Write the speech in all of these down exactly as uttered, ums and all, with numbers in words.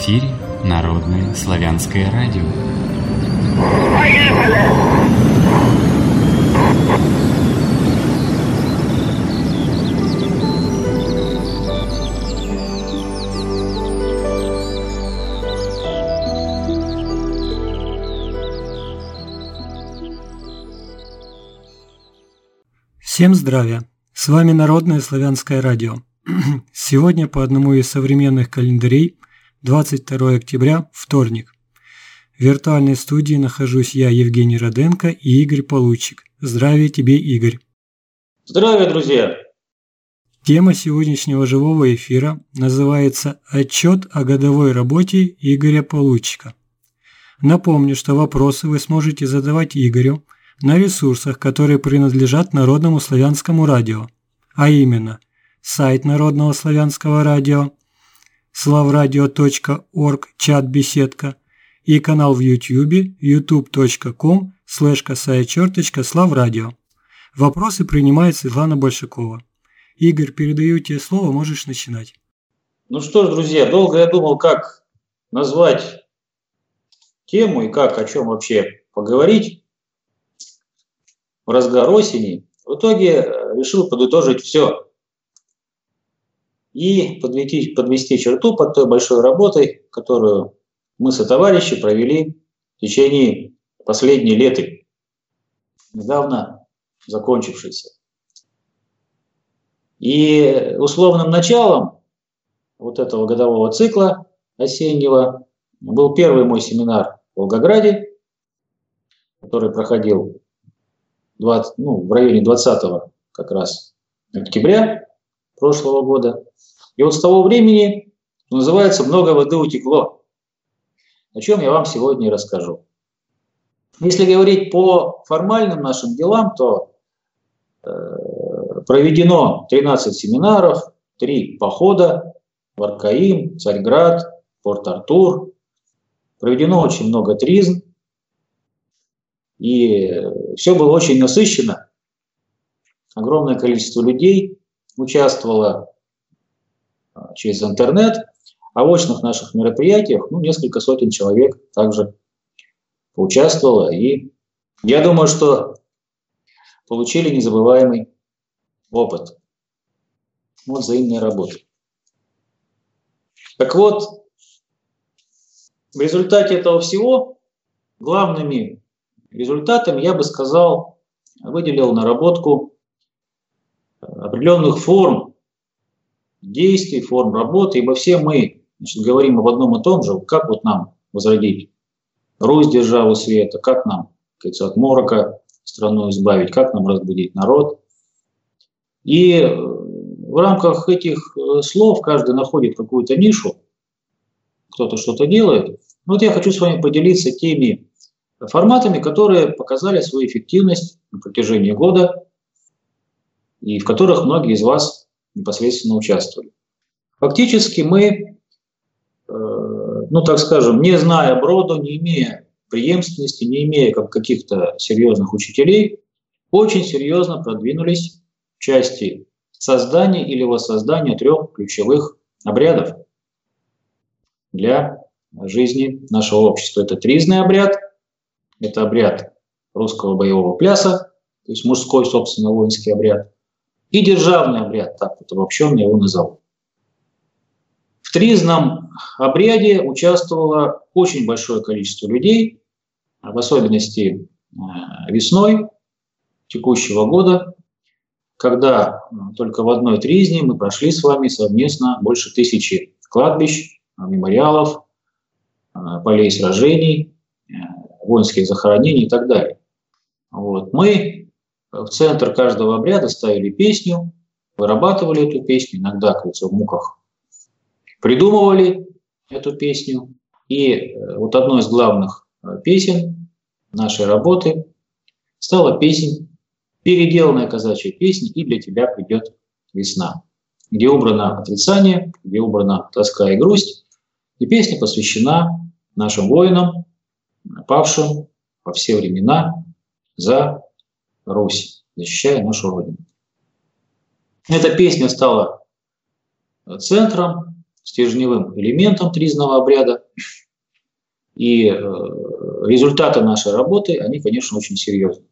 эфире Народное славянское радио. Всем здравия! С вами Народное славянское радио. Сегодня по одному из современных календарей, двадцать второе октября, вторник. В виртуальной студии нахожусь я, Евгений Роденко, и Игорь Получик. Здравия тебе, Игорь! Здравия, друзья! Тема сегодняшнего живого эфира называется «Отчет о годовой работе Игоря Получика». Напомню, что вопросы вы сможете задавать Игорю на ресурсах, которые принадлежат Народному славянскому радио, а именно сайт Народного славянского радио, славрадио точка орг, чат-беседка и канал в YouTube ютуб точка ком слэш косая черточка славрадио. Вопросы принимает Светлана Большакова. Игорь, передаю тебе слово, можешь начинать. Ну что ж, друзья, долго я думал, как назвать тему и как, о чем вообще поговорить в разгар осени. В итоге решил подытожить все и подвести, подвести черту под той большой работой, которую мы со товарищи провели в течение последней леты, недавно закончившейся. И условным началом вот этого годового цикла осеннего был первый мой семинар в Волгограде, который проходил двадцать, ну, в районе двадцатого как раз октября прошлого года. И вот с того времени, что называется, много воды утекло, о чем я вам сегодня и расскажу. Если говорить по формальным нашим делам, то э, проведено тринадцать семинаров, три похода в Аркаим, Царьград, Порт-Артур. Проведено очень много тризн. И все было очень насыщенно. Огромное количество людей участвовало через интернет. А в очных наших мероприятиях ну, несколько сотен человек также поучаствовало. И я думаю, что получили незабываемый опыт от взаимной работы. Так вот, в результате этого всего главными результатами, я бы сказал, выделил наработку определенных форм действий, форм работы, ибо все мы, значит, говорим об одном и том же, как вот нам возродить Русь, державу света, как нам, как говорится, от морока страну избавить, как нам разбудить народ. И в рамках этих слов каждый находит какую-то нишу, кто-то что-то делает. Вот я хочу с вами поделиться теми форматами, которые показали свою эффективность на протяжении года и в которых многие из вас непосредственно участвовали. Фактически мы, э, ну так скажем, не зная броду, не имея преемственности, не имея как каких-то серьезных учителей, очень серьезно продвинулись в части создания или воссоздания трех ключевых обрядов для жизни нашего общества. Это тризный обряд, это обряд русского боевого пляса, то есть мужской, собственно, воинский обряд, и державный обряд, так вот обобщенно его назову. В тризном обряде участвовало очень большое количество людей, в особенности весной текущего года, когда только в одной тризне мы прошли с вами совместно больше тысячи кладбищ, мемориалов, полей сражений, воинских захоронений и так далее. Вот. Мы в центр каждого обряда ставили песню, вырабатывали эту песню, иногда, как говорится, в муках придумывали эту песню. И вот одной из главных песен нашей работы стала песня, переделанная казачья песня «И для тебя придет весна», где убрано отрицание, где убрана тоска и грусть. И песня посвящена нашим воинам, павшим во все времена за Русь, защищая нашу Родину. Эта песня стала центром стержневым элементом тризного обряда. И э, результаты нашей работы, они, конечно, очень серьезные.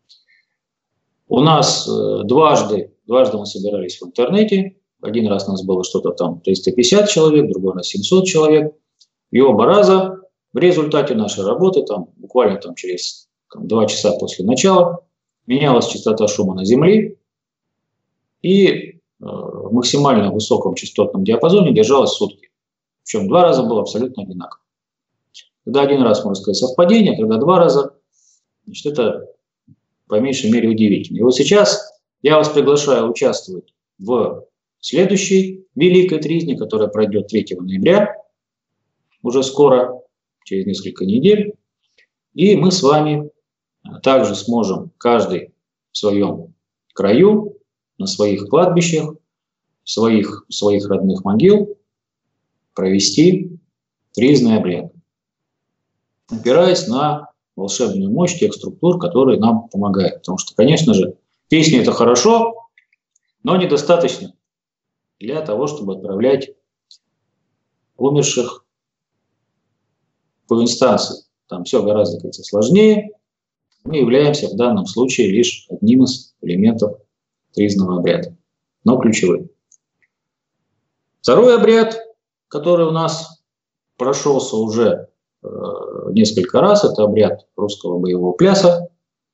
У нас э, дважды, дважды мы собирались в интернете. Один раз у нас было что-то там триста пятьдесят человек, другой раз семьсот человек. И оба раза в результате нашей работы, там, буквально там, через там, два часа после начала, менялась частота шума на Земле, и э, в максимально высоком частотном диапазоне держалась сутки. Причем два раза было абсолютно одинаково. Когда один раз, можно сказать, совпадение, когда два раза, значит, это по меньшей мере удивительно. И вот сейчас я вас приглашаю участвовать в следующей Великой Тризне, которая пройдет третьего ноября, уже скоро, через несколько недель. И мы с вами также сможем каждый в своем краю, на своих кладбищах, своих, своих родных могил провести тризный обряд, опираясь на волшебную мощь тех структур, которые нам помогают. Потому что, конечно же, песни – это хорошо, но недостаточно для того, чтобы отправлять умерших по инстанции. Там все гораздо, кажется, сложнее. Мы являемся в данном случае лишь одним из элементов тризного обряда, но ключевым. Второй обряд, который у нас прошелся уже э, несколько раз, это обряд русского боевого пляса.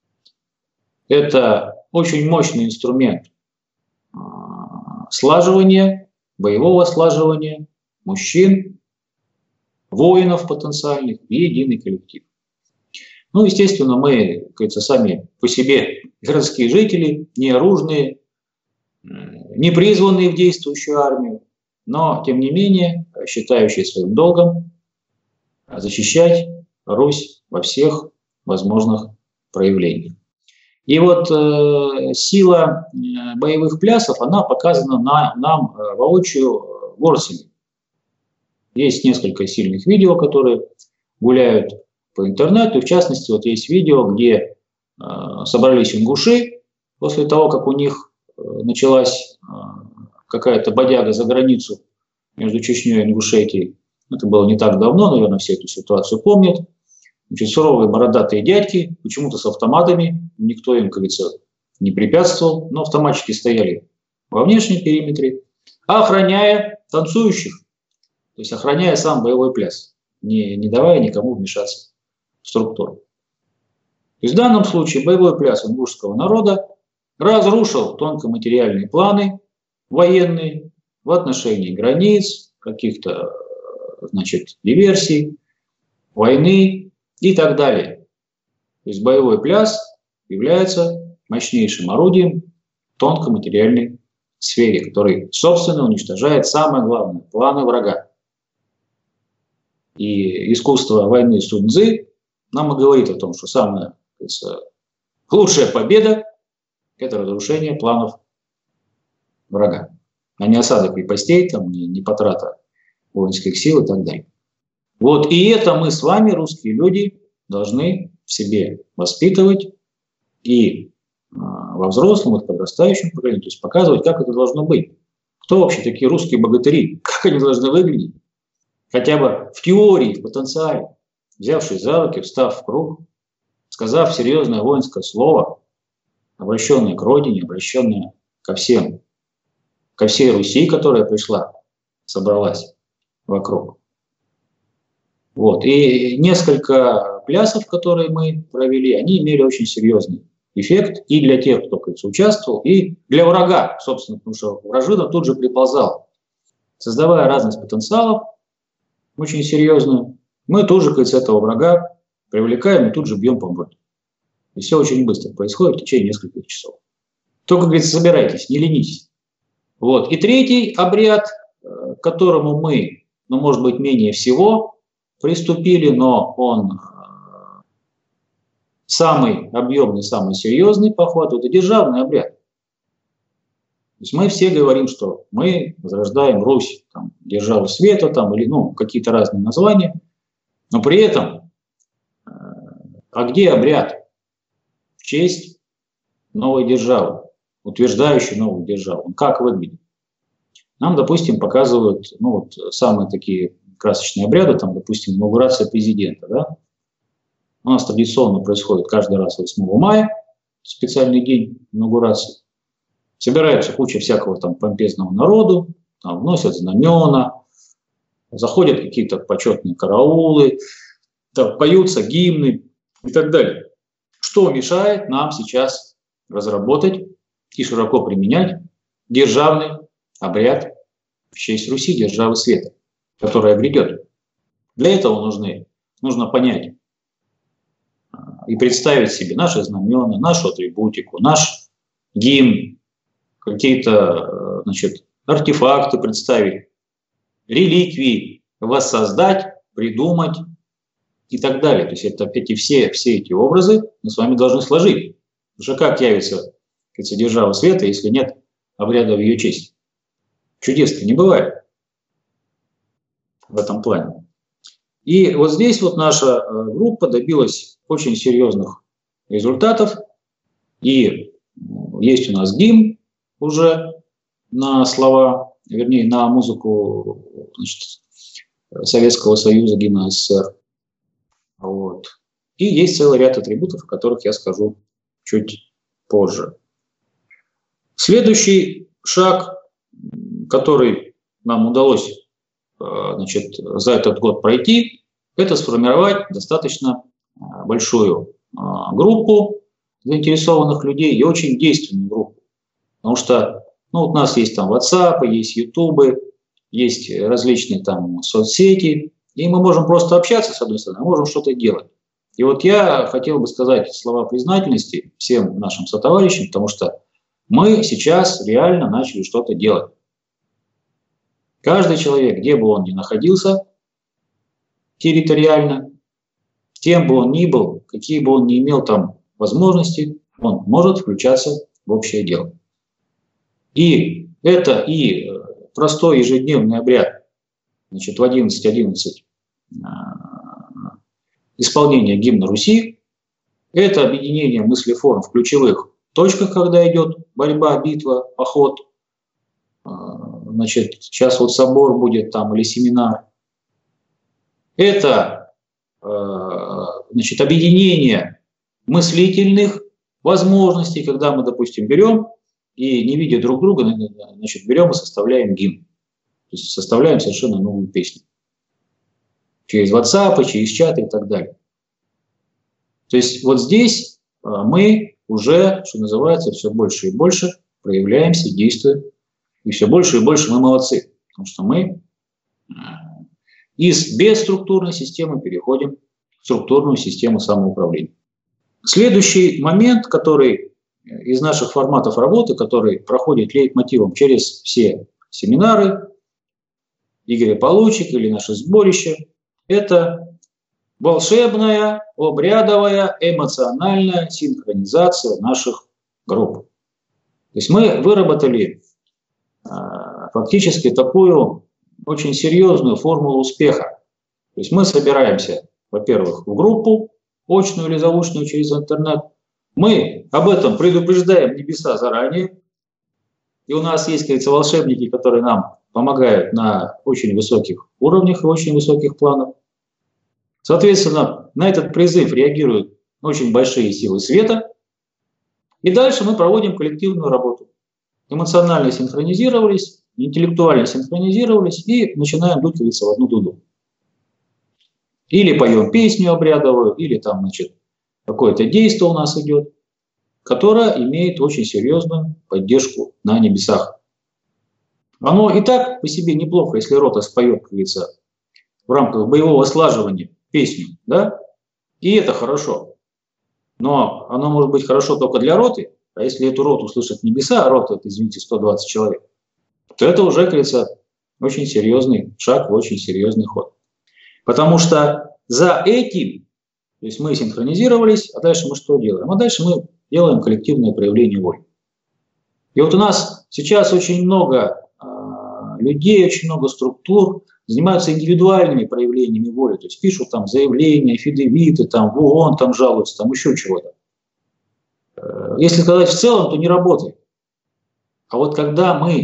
Это очень мощный инструмент э, слаживания, боевого слаживания мужчин, воинов потенциальных и единый коллектив. Ну, естественно, мы, как говорится, сами по себе городские жители, не оружные, не призванные в действующую армию, но, тем не менее, считающие своим долгом защищать Русь во всех возможных проявлениях. И вот э, сила боевых плясов, она показана на, нам э, воочию в Орсине. Есть несколько сильных видео, которые гуляют по интернету. И в частности, вот есть видео, где э, собрались ингуши после того, как у них э, началась э, какая-то бодяга за границу между Чечней и Ингушетией. Это было не так давно, наверное, все эту ситуацию помнят. Значит, суровые бородатые дядьки, почему-то с автоматами, никто им, как говорится, не препятствовал, но автоматчики стояли во внешнем периметре, охраняя танцующих, то есть охраняя сам боевой пляс, не, не давая никому вмешаться в структуру. То есть в данном случае боевой пляс ингушского народа разрушил тонкоматериальные планы военные в отношении границ, каких-то, значит, диверсий, войны и так далее. То есть боевой пляс является мощнейшим орудием в тонкоматериальной сфере, который, собственно, уничтожает самое главное – планы врага. И искусство войны Сунь Цзы нам и говорит о том, что самая, лучшая победа – это разрушение планов врага, а не осада крепостей, там, не, не потрата воинских сил и так далее. Вот, и это мы с вами, русские люди, должны в себе воспитывать и а, во взрослом, вот, подрастающем поколении, то есть показывать, как это должно быть. Кто вообще такие русские богатыри, как они должны выглядеть? Хотя бы в теории, в потенциале, взявшись за руки, встав в круг, сказав серьезное воинское слово, обращенное к родине, обращенное ко всем, ко всей Руси, которая пришла, собралась вокруг. Вот. И несколько плясов, которые мы провели, они имели очень серьезный эффект и для тех, кто, кажется, участвовал, и для врага, собственно, потому что вражина тут же приползал, создавая разность потенциалов, очень серьезную, мы тоже, кажется, этого врага привлекаем и тут же бьем по морде. И все очень быстро происходит в течение нескольких часов. Только, говорится, собирайтесь, не ленитесь. Вот. И третий обряд, к которому мы, ну, может быть, менее всего приступили, но он самый объемный, самый серьезный по охвату, это державный обряд. То есть мы все говорим, что мы возрождаем Русь, там, державу света, там, или ну, какие-то разные названия, но при этом, а где обряд в честь новой державы, утверждающей новую державу? Он как выглядит? нам, допустим, показывают ну, вот, самые такие красочные обряды, там, допустим, инаугурация президента. Да? У нас традиционно происходит каждый раз восьмого мая, специальный день инаугурации. Собирается куча всякого там помпезного народу, там, вносят знамена, заходят какие-то почетные караулы, там, поются гимны и так далее. Что мешает нам сейчас разработать и широко применять державный обряд в честь Руси, державы света, которая грядет? Для этого нужны, нужно понять и представить себе наши знамена, нашу атрибутику, наш гимн, какие-то, значит, артефакты представить, реликвии воссоздать, придумать и так далее. То есть это, эти, все, все эти образы мы с вами должны сложить. Потому что как явится, кажется, держава света, если нет обряда в ее честь? Чудес-то не бывает в этом плане. И вот здесь вот наша группа добилась очень серьезных результатов. И есть у нас гимн уже на слова, вернее, на музыку, значит, Советского Союза, гимна СССР. Вот. И есть целый ряд атрибутов, о которых я скажу чуть позже. Следующий шаг, который нам удалось, значит, за этот год пройти, это сформировать достаточно большую группу заинтересованных людей и очень действенную группу. Потому что ну, вот у нас есть там WhatsApp, есть YouTube, есть различные там соцсети, и мы можем просто общаться, с одной стороны, а можем что-то делать. И вот я хотел бы сказать слова признательности всем нашим сотоварищам, потому что мы сейчас реально начали что-то делать. Каждый человек, где бы он ни находился территориально, кем бы он ни был, какие бы он ни имел там возможности, он может включаться в общее дело. И это и простой ежедневный обряд, значит, в одиннадцать одиннадцать исполнение гимна Руси, это объединение мыслеформ в ключевых точках, когда идет борьба, битва, поход. Значит, сейчас вот собор будет там или семинар. Это значит, объединение мыслительных возможностей, когда мы, допустим, берем и, не видя друг друга, значит, берем и составляем гимн. То есть составляем совершенно новую песню. Через WhatsApp, через чаты и так далее. То есть вот здесь мы уже, что называется, все больше и больше проявляемся, действуем. И все больше и больше мы молодцы. Потому что мы из бесструктурной системы переходим в структурную систему самоуправления. Следующий момент, который из наших форматов работы, который проходит лейтмотивом через все семинары Игоря Получика или наше сборище, это волшебная, обрядовая, эмоциональная синхронизация наших групп. То есть мы выработали э, фактически такую очень серьезную формулу успеха. То есть мы собираемся, во-первых, в группу, очную или заочную через интернет. Мы об этом предупреждаем небеса заранее. И у нас есть, как говорится, волшебники, которые нам помогают на очень высоких уровнях и очень высоких планах. Соответственно, на этот призыв реагируют очень большие силы света. И дальше мы проводим коллективную работу. Эмоционально синхронизировались, интеллектуально синхронизировались и начинаем дуть в одну дуду. Или поем песню обрядовую, или там, значит, какое-то действие у нас идет, которое имеет очень серьезную поддержку на небесах. Оно и так по себе неплохо, если рота споет, как говорится, в рамках боевого слаживания песню, да? И это хорошо. Но оно может быть хорошо только для роты, а если эту роту слышат небеса, а рота, это, извините, сто двадцать человек, то это уже, как говорится, очень серьезный шаг, очень серьезный ход. Потому что за этим, то есть мы синхронизировались, а дальше мы что делаем? А дальше мы делаем коллективное проявление воли. И вот у нас сейчас очень много э, людей, очень много структур занимаются индивидуальными проявлениями воли, то есть пишут там заявления, фидевиты, там в ООН там жалуются, там еще чего-то. Э, если сказать в целом, то не работает. А вот когда мы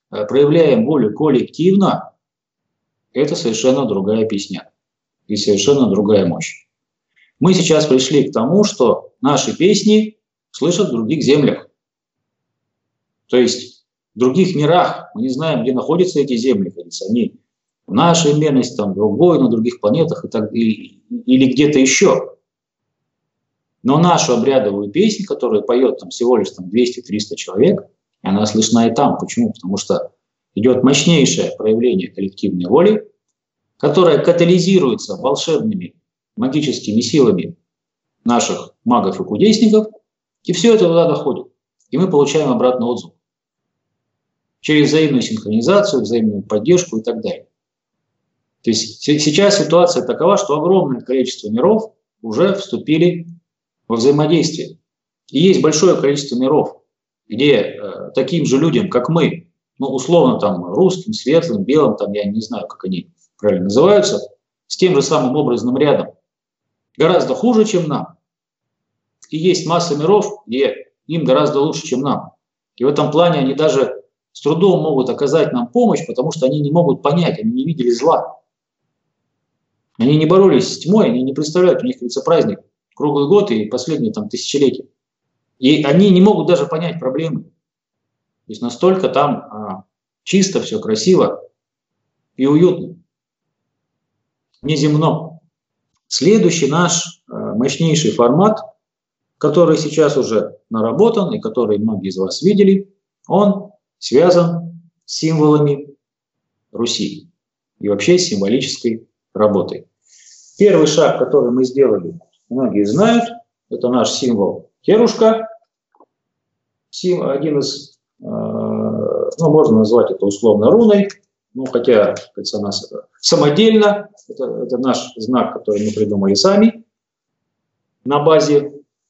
проявляем волю коллективно, это совершенно другая песня и совершенно другая мощь. Мы сейчас пришли к тому, что наши песни слышат в других землях. То есть в других мирах. Мы не знаем, где находятся эти земли. Они в нашей мерности, там, другой, на других планетах и так, и, или где-то еще. Но нашу обрядовую песню, которую поет там, всего лишь там, двести-триста человек, она слышна и там. Почему? Потому что идет мощнейшее проявление коллективной воли, которая катализируется волшебными магическими силами наших магов и кудесников, и все это туда доходит. И мы получаем обратный отзыв. Через взаимную синхронизацию, взаимную поддержку и так далее. То есть сейчас ситуация такова, что огромное количество миров уже вступили во взаимодействие. И есть большое количество миров, где э, таким же людям, как мы, ну, условно, там, русским, светлым, белым, там, я не знаю, как они правильно называются, с тем же самым образным рядом, гораздо хуже, чем нам. И есть масса миров, где им гораздо лучше, чем нам. И в этом плане они даже с трудом могут оказать нам помощь, потому что они не могут понять, они не видели зла. Они не боролись с тьмой, они не представляют, у них, говорится, праздник круглый год и последние там тысячелетия. И они не могут даже понять проблемы. То есть настолько там а, чисто, все красиво и уютно. Неземно. Следующий наш а, мощнейший формат, который сейчас уже наработан и который многие из вас видели, он связан с символами Руси и вообще с символической работой. Первый шаг, который мы сделали, многие знают, это наш символ Херушка, один из, ну, можно назвать это условно руной, ну, хотя, кажется, она самодельно, это, это наш знак, который мы придумали сами на базе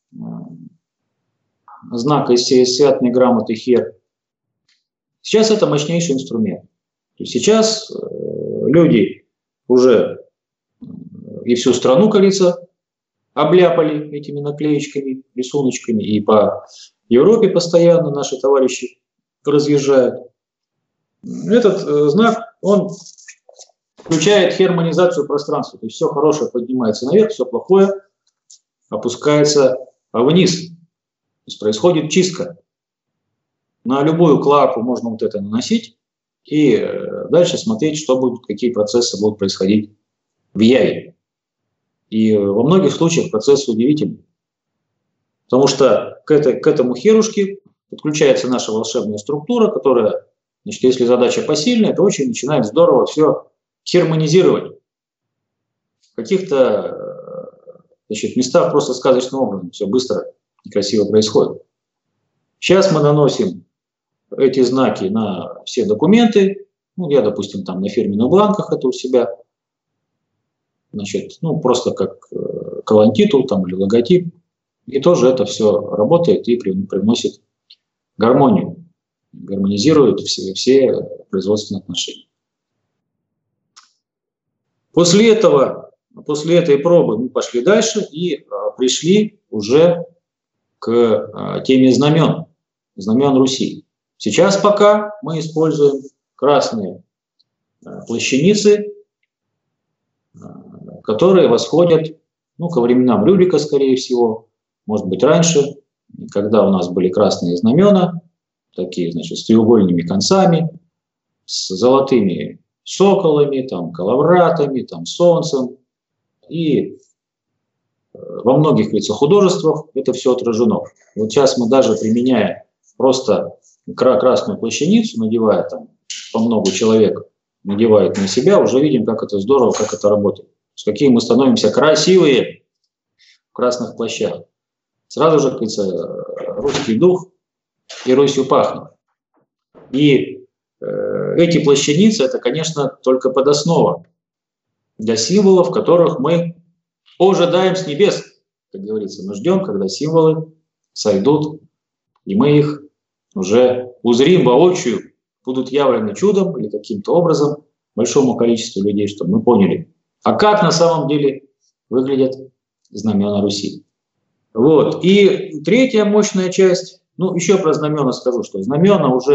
знака из святной грамоты Хер. Сейчас это мощнейший инструмент. То есть сейчас люди уже и всю страну, как говорится, обляпали этими наклеечками, рисуночками, и по Европе постоянно наши товарищи разъезжают. Этот знак, он включает хермонизацию пространства. То есть все хорошее поднимается наверх, все плохое опускается вниз. То есть происходит чистка. На любую клаку можно вот это наносить и дальше смотреть, что будут, какие процессы будут происходить в яве. И во многих случаях процесс удивительный. Потому что к, этой, к этому херушке подключается наша волшебная структура, которая, значит, если задача посильная, то очень начинает здорово все хермонизировать. В каких-то, значит, местах просто сказочным образом все быстро и красиво происходит. Сейчас мы наносим эти знаки на все документы. Ну, я, допустим, там на фирменных бланках это у себя. Значит, ну, просто как э, колонтитул там, или логотип. И тоже это все работает и привносит гармонию, гармонизирует все, все производственные отношения. После этого, после этой пробы мы пошли дальше и а, пришли уже к а, теме знамен, знамен Руси. Сейчас пока мы используем красные а, плащаницы, а, которые восходят, ну, ко временам Рюрика, скорее всего, может быть, раньше, когда у нас были красные знамена, такие, значит, с треугольными концами, с золотыми соколами, там, коловратами, там, солнцем. И во многих, говорится, художествах это все отражено. Вот сейчас мы даже, применяя просто красную плащаницу, надевая там по много человек, надевает на себя, уже видим, как это здорово, как это работает. С какими мы становимся красивые в красных плащах. Сразу же, как говорится, русский дух и Русью пахнет. И э, эти плащаницы, это, конечно, только подоснова для символов, которых мы ожидаем с небес. Как говорится, мы ждем, когда символы сойдут, и мы их уже узрим воочию, будут явлены чудом или каким-то образом большому количеству людей, чтобы мы поняли, а как на самом деле выглядят знамена Руси. Вот. И третья мощная часть, ну, еще про знамена скажу, что знамена уже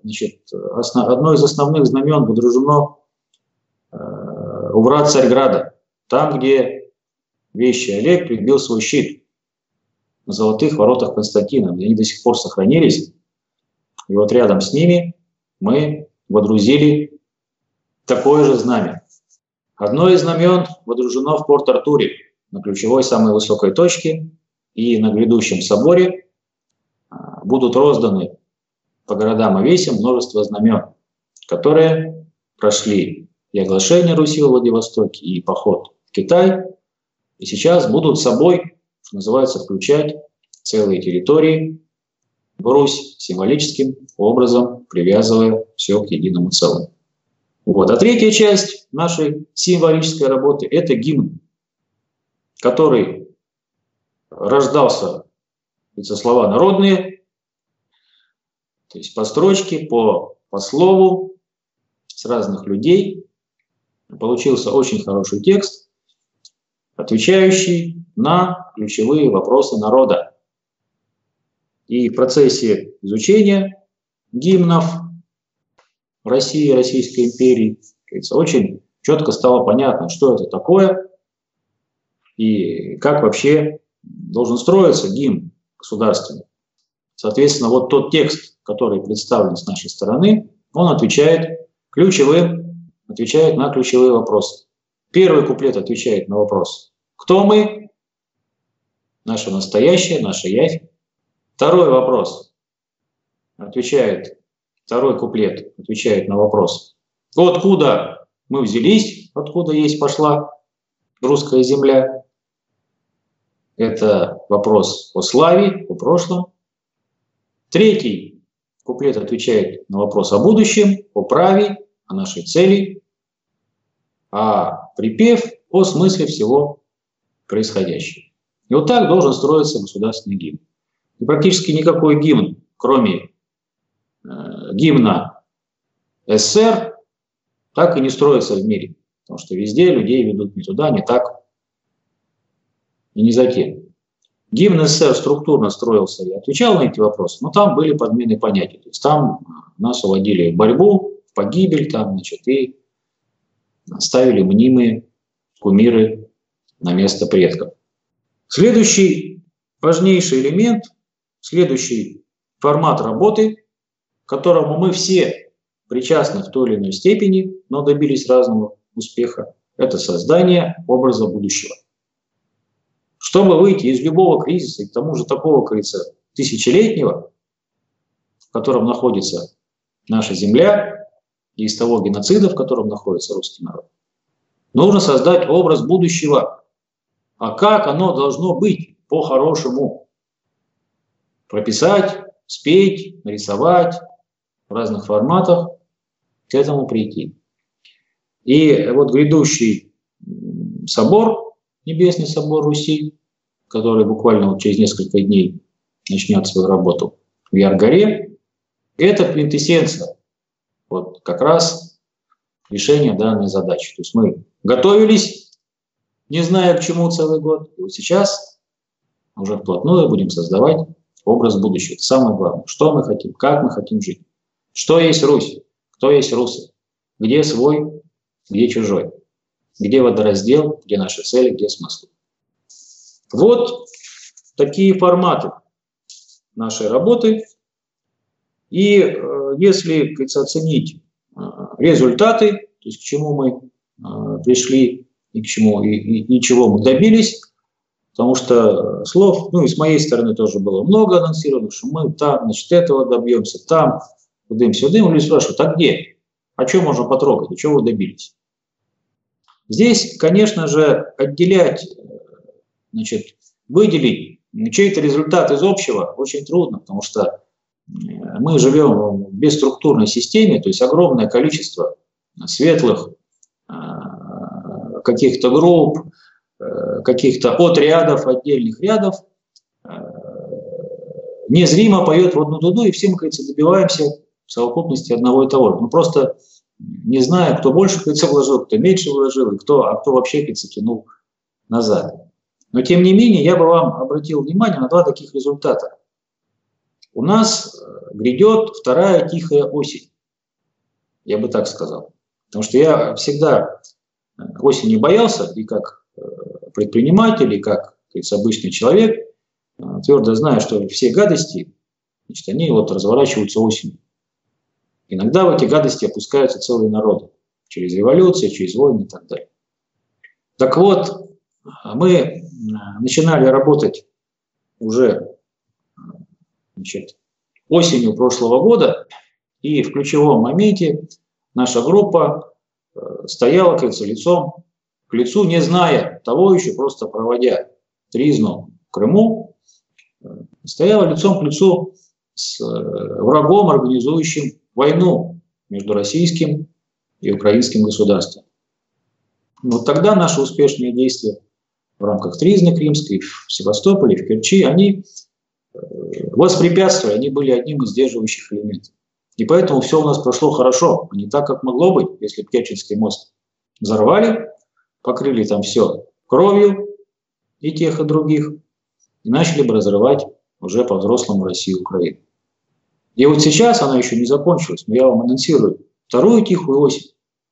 значит, основ, одно из основных знамен водружено э, у врат Царьграда, там, где вещи Олег прибил свой щит на золотых воротах Константина, где они до сих пор сохранились. И вот рядом с ними мы водрузили такое же знамя. Одно из знамен водружено в Порт-Артуре, на ключевой самой высокой точке, и на грядущем соборе будут розданы по городам и весям множество знамен, которые прошли и оглашение Руси во Владивостоке, и поход в Китай, и сейчас будут с собой, что называется, включать целые территории в Русь символическим образом, привязывая все к единому целому. Вот. А третья часть нашей символической работы – это гимн, который рождался, это слова народные, то есть по строчке, по, по слову, с разных людей. Получился очень хороший текст, отвечающий на ключевые вопросы народа. И в процессе изучения гимнов России, Российской империи, очень четко стало понятно, что это такое и как вообще должен строиться гимн государственный. Соответственно, вот тот текст, который представлен с нашей стороны, он отвечает ключевым, отвечает на ключевые вопросы. Первый куплет отвечает на вопрос: кто мы? Наше настоящее, наша явь. Второй вопрос отвечает, второй куплет отвечает на вопрос: откуда мы взялись, откуда есть пошла русская земля. Это вопрос о славе, о прошлом. Третий куплет отвечает на вопрос о будущем, о праве, о нашей цели. А припев о смысле всего происходящего. И вот так должен строиться государственный гимн. И практически никакой гимн, кроме э, гимна СССР, так и не строится в мире. Потому что везде людей ведут не туда, не так и не за тем. Гимн СССР структурно строился и отвечал на эти вопросы, но там были подмены понятий. То есть там нас уводили в борьбу, в погибель, там, значит, и ставили мнимые кумиры на место предков. Следующий важнейший элемент, следующий формат работы, к которому мы все причастны в той или иной степени, но добились разного успеха, это создание образа будущего. Чтобы выйти из любого кризиса, и к тому же такого, кажется, тысячелетнего, в котором находится наша земля, и из того геноцида, в котором находится русский народ, нужно создать образ будущего. А как оно должно быть по-хорошему? Прописать, спеть, нарисовать в разных форматах, к этому прийти. И вот грядущий собор, Небесный собор Руси, который буквально вот через несколько дней начнет свою работу в Яр-горе, это квинтэссенция вот как раз решения данной задачи. То есть мы готовились, не зная к чему целый год, и вот сейчас уже вплотную будем создавать образ будущего. Это самое главное. Что мы хотим, как мы хотим жить. Что есть Русь, кто есть русы, где свой, где чужой, где водораздел, где наши цели, где смысл. Вот такие форматы нашей работы. И э, если, как говорится, оценить э, результаты, то есть к чему мы э, пришли и к чему и, и, и чего мы добились, потому что слов, ну и с моей стороны тоже было много анонсировано, что мы там, значит, этого добьемся, там, тудым-сюдым. Люди спрашивают: а где? А что можно потрогать? А чего вы добились? Здесь, конечно же, отделять, значит, выделить чей-то результат из общего очень трудно, потому что мы живем в бесструктурной системе, то есть огромное количество светлых каких-то групп, каких-то отрядов, отдельных рядов незримо поет в одну дуду, и все мы, кажется, добиваемся в совокупности одного и того же. Ну, просто не знаю, кто больше, кажется, вложил, кто меньше вложил, и кто, а кто вообще, кажется, тянул назад. Но, тем не менее, я бы вам обратил внимание на два таких результата. у нас грядет вторая тихая осень. Я бы так сказал. Потому что я всегда осени боялся, и как предприниматель, и как, как обычный человек, твердо знаю, что все гадости, значит, они вот разворачиваются осенью. Иногда в эти гадости опускаются целые народы. Через революцию, через войны и так далее. Так вот, мы начинали работать уже, значит, осенью прошлого года, и в ключевом моменте наша группа стояла, как говорится, лицом к лицу, не зная того еще, просто проводя тризну в Крыму, стояла лицом к лицу с врагом, организующим войну между российским и украинским государством. Вот тогда наши успешные действия в рамках тризны Кримской, в Севастополе, в Керчи, они воспрепятствовали, они были одним из сдерживающих элементов. И поэтому все у нас прошло хорошо, а не так, как могло быть, если бы Керченский мост взорвали, покрыли там все кровью и тех, и других, и начали бы разрывать уже по-взрослому Россию и Украину. И вот сейчас она еще не закончилась, но я вам анонсирую вторую тихую осень.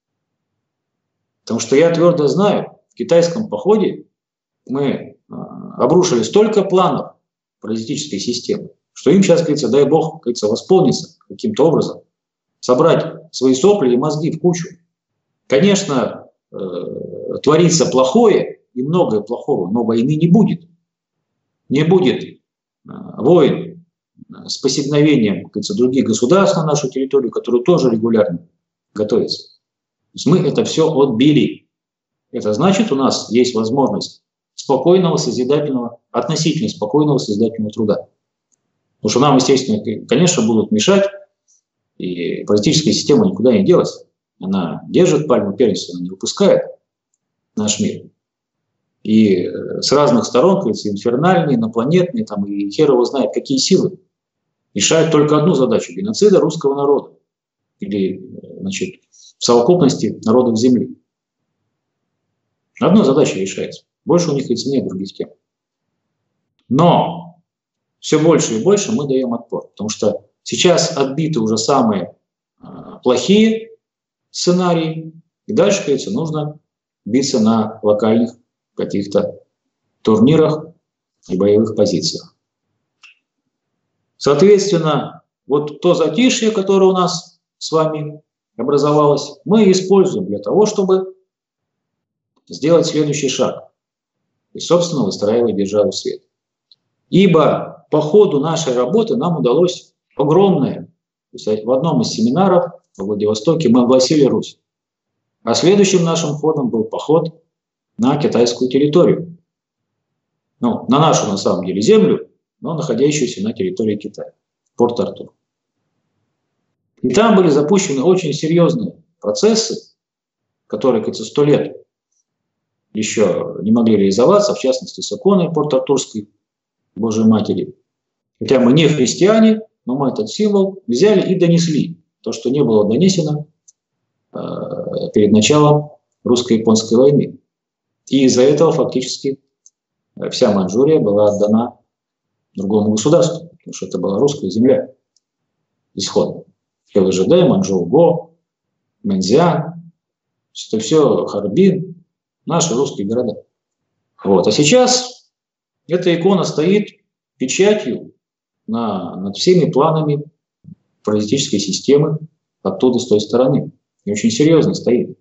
Потому что я твердо знаю, в китайском походе мы обрушили столько планов паразитической системы, что им сейчас, говорится, дай бог, говорится, восполниться каким-то образом, собрать свои сопли и мозги в кучу. Конечно, э, творится плохое и многое плохого, но войны не будет. Не будет э, войн с посягновением, как говорится, других государств на нашу территорию, которые тоже регулярно готовятся. То есть мы это все отбили. Это значит, у нас есть возможность спокойного, созидательного, относительно спокойного созидательного труда. Потому что нам, естественно, конечно, будут мешать, и политическая система никуда не делась. Она держит пальму первенства, она не выпускает наш мир. И с разных сторон, кажется, инфернальные, инопланетные, там, и хер его знает, какие силы, решают только одну задачу – геноцида русского народа. Или, значит, в совокупности народов Земли. Одна задача решается. Больше у них, кажется, нет других тем. Но все больше и больше мы даем отпор. Потому что сейчас отбиты уже самые э, плохие сценарии. И дальше, кажется, нужно биться на локальных каких-то турнирах и боевых позициях. Соответственно, вот то затишье, которое у нас с вами образовалось, мы используем для того, чтобы сделать следующий шаг. И, собственно, выстраивать державу света. Ибо по ходу нашей работы нам удалось огромное. То есть в одном из семинаров в Владивостоке мы огласили Русь. А следующим нашим ходом был поход на китайскую территорию. Ну, на нашу, на самом деле, землю, но находящуюся на территории Китая, Порт-Артур. И там были запущены очень серьезные процессы, которые, кажется, сто лет еще не могли реализоваться, в частности, с иконой Порт-Артурской Божьей Матери. Хотя мы не христиане, но мы этот символ взяли и донесли. То, что не было донесено э, перед началом русско-японской войны. И из-за этого фактически вся Маньчжурия была отдана другому государству, потому что это была русская земля исходно. КВЖД, Манчжоу-Го, Мэнцзян, это все Харбин, наши русские города. Вот. А сейчас эта икона стоит печатью на, над всеми планами паразитической системы оттуда, с той стороны. И очень серьезно стоит.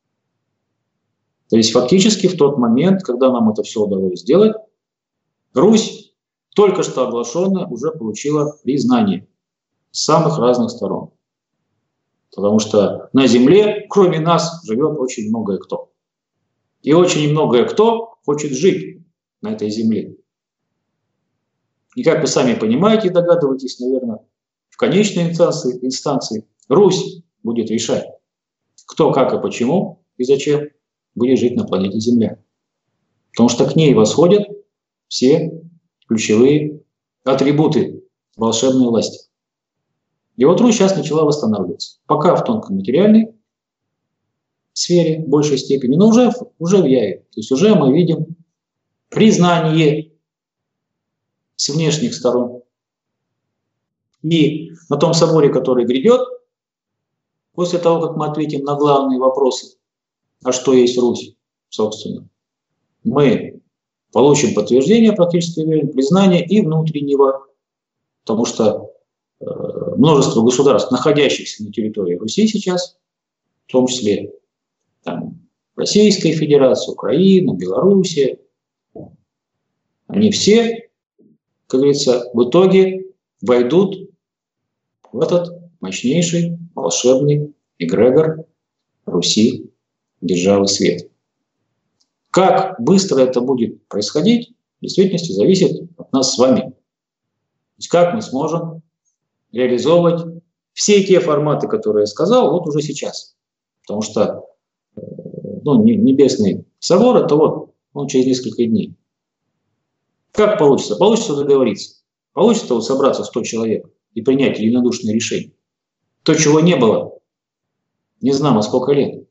То есть фактически в тот момент, когда нам это все удалось сделать, Русь, только что оглашенная, уже получила признание с самых разных сторон. Потому что на Земле, кроме нас, живет очень многое кто. И очень многое кто хочет жить на этой Земле. И как вы сами понимаете, догадываетесь, наверное, в конечной инстанции, инстанции Русь будет решать, кто, как и почему, и зачем будет жить на планете Земля. Потому что к ней восходят все ключевые атрибуты волшебной власти. И вот Русь сейчас начала восстанавливаться. Пока в тонкоматериальной сфере в большей степени, но уже, уже в яве. То есть уже мы видим признание с внешних сторон И на том соборе, который грядет, после того, как мы ответим на главные вопросы, а что есть Русь, собственно, мы получим подтверждение практически признания и внутреннего, потому что э, множество государств, находящихся на территории Руси сейчас, в том числе там, Российская Федерация, Украина, Белоруссия, они все, как говорится, в итоге войдут в этот мощнейший волшебный эгрегор Руси, державы света. Как быстро это будет происходить, в действительности зависит от нас с вами. То есть как мы сможем реализовывать все те форматы, которые я сказал, вот уже сейчас. Потому что ну, Небесный собор, это вот он через несколько дней. Как получится? Получится договориться. Получится вот собраться сто человек и принять единодушное решение. То, чего не было, не знамо сколько лет.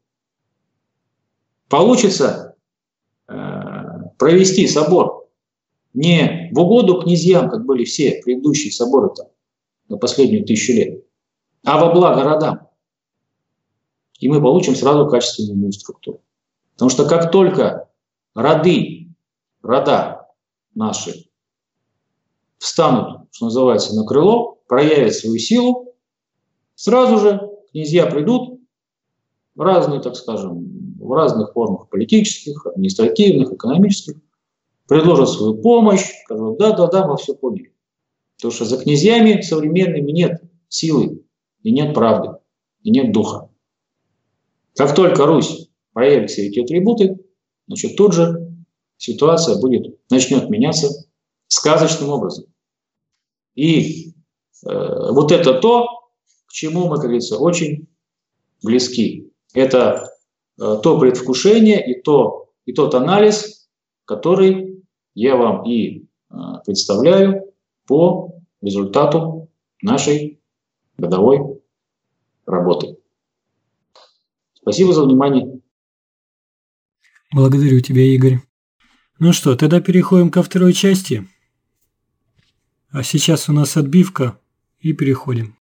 Получится э, провести собор не в угоду князьям, как были все предыдущие соборы-то на последнюю тысячу лет, а во благо родам. И мы получим сразу качественную структуру. Потому что как только роды, рода наши встанут, что называется, на крыло, проявят свою силу, сразу же князья придут в разные, так скажем, в разных формах политических, административных, экономических, предложат свою помощь, скажут, да-да-да, мы все поняли. Потому что за князьями современными нет силы, и нет правды, и нет духа. Как только Русь проявит все эти атрибуты, значит, тут же ситуация будет, начнет меняться сказочным образом. И э, вот это то, к чему мы, как говорится, очень близки. Это э, то предвкушение и, то, и тот анализ, который я вам и э, представляю по результату нашей годовой работы. Спасибо за внимание. Благодарю тебя, Игорь. Ну что, тогда переходим ко второй части. А сейчас у нас отбивка и переходим.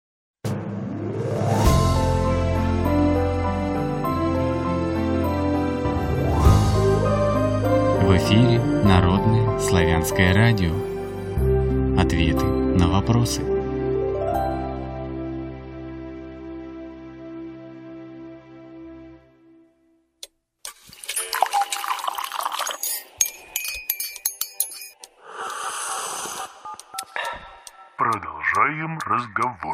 В эфире Народное славянское радио. Ответы на вопросы. Продолжаем разговор.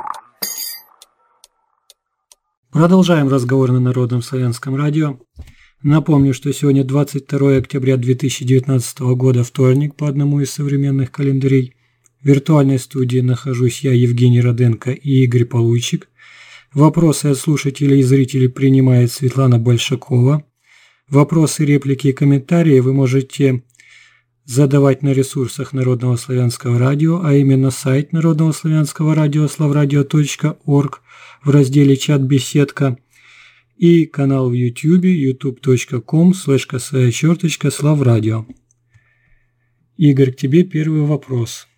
Продолжаем разговор на Народном славянском радио. Напомню, что сегодня двадцать второе октября две тысячи девятнадцатого года, вторник, по одному из современных календарей. В виртуальной студии нахожусь я, Евгений Роденко, и Игорь Полуйчик. Вопросы от слушателей и зрителей принимает Светлана Большакова. Вопросы, реплики и комментарии вы можете задавать на ресурсах Народного славянского радио, а именно сайт Народного славянского радио славрадио точка орг в разделе «Чат-беседка» и канал в YouTube ютуб точка ком слэш косая черточка славрадио. Игорь, к тебе первый вопрос.